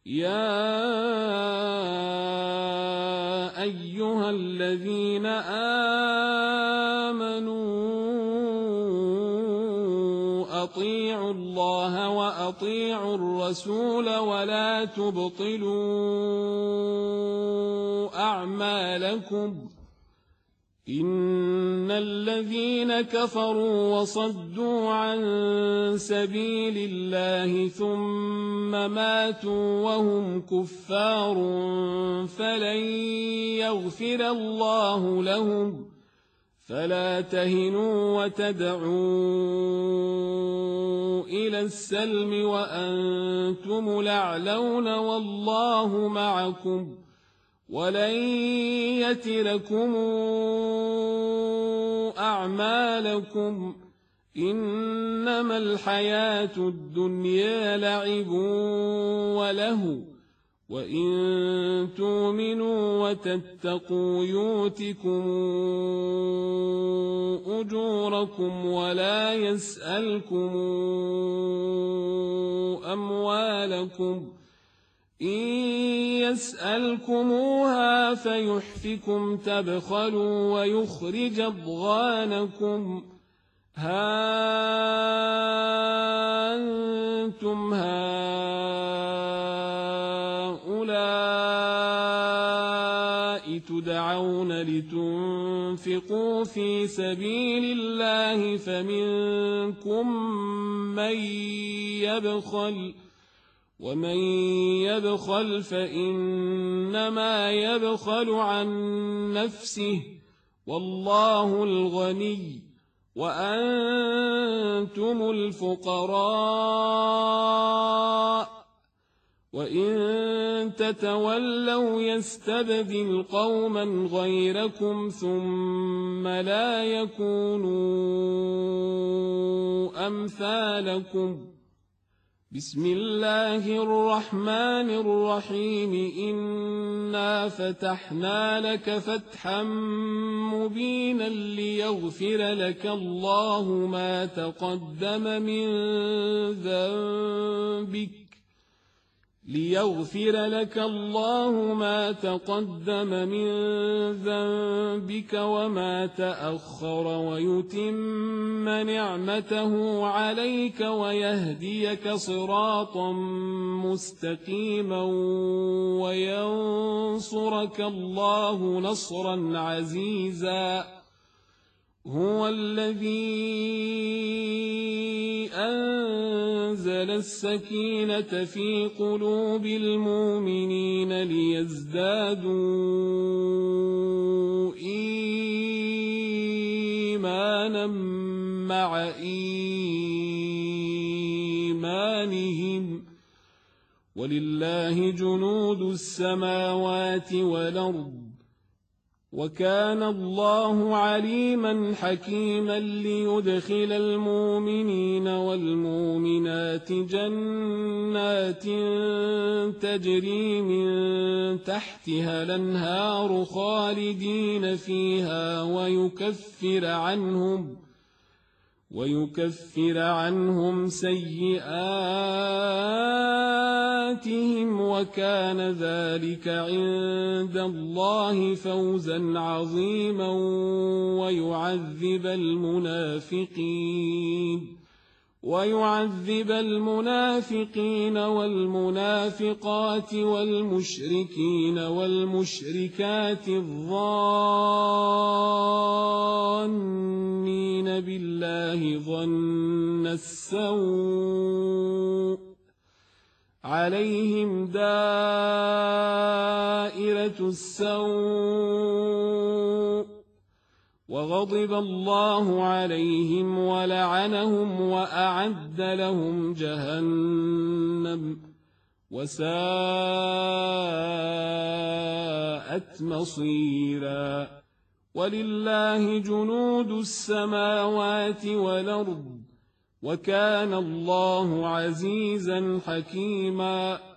يا أيها الذين آمنوا أطيعوا الله وأطيعوا الرسول ولا تبطلوا أعمالكم إن الذين كفروا وصدوا عن سبيل الله ثم ماتوا وهم كفار فلن يغفر الله لهم فلا تهنوا وتدعوا إلى السلم وأنتم الأعلون والله معكم ولن يتركم أعمالكم إنما الحياة الدنيا لعب وله وإن تؤمنوا وتتقوا يؤتكم أجوركم ولا يسألكم أموالكم إن يسألكموها فيحفكم تبخلوا ويخرج أضغانكم ها أنتم هؤلاء تدعون لتنفقوا في سبيل الله فمنكم من يبخل ومن يبخل فإنما يبخل عن نفسه والله الغني وأنتم الفقراء وإن تتولوا يستبدل قوما غيركم ثم لا يكونوا أمثالكم بسم الله الرحمن الرحيم إنا فتحنا لك فتحا مبينا ليغفر لك الله ما تقدم من ذنبك وما تأخر ويتم نعمته عليك ويهديك صراطا مستقيما وينصرك الله نصرا عزيزا هو الذي أنزل السكينة في قلوب المؤمنين ليزدادوا إيمانا مع إيمانهم ولله جنود السماوات والأرض وكان الله عليما حكيما ليدخل المؤمنين والمؤمنات جنات تجري من تحتها الأنهار خالدين فيها ويكفر عنهم سيئاتهم وكان ذلك عند الله فوزا عظيما ويعذب المنافقين والمنافقات والمشركين والمشركات الظانين بالله ظن السوء عليهم دائرة السوء وغضب الله عليهم ولعنهم وأعد لهم جهنم وساءت مصيرا ولله جنود السماوات والأرض وكان الله عزيزا حكيما